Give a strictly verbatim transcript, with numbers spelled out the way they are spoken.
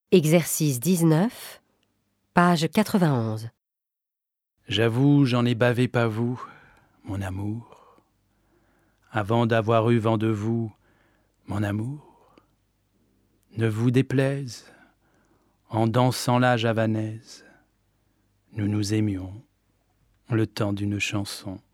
Exercice dix-neuf, page quatre-vingt-onze. J'avoue, j'en ai bavé pas vous, mon amour, avant d'avoir eu vent de vous, mon amour. Ne vous déplaise, en dansant la javanaise, nous nous aimions le temps d'une chanson.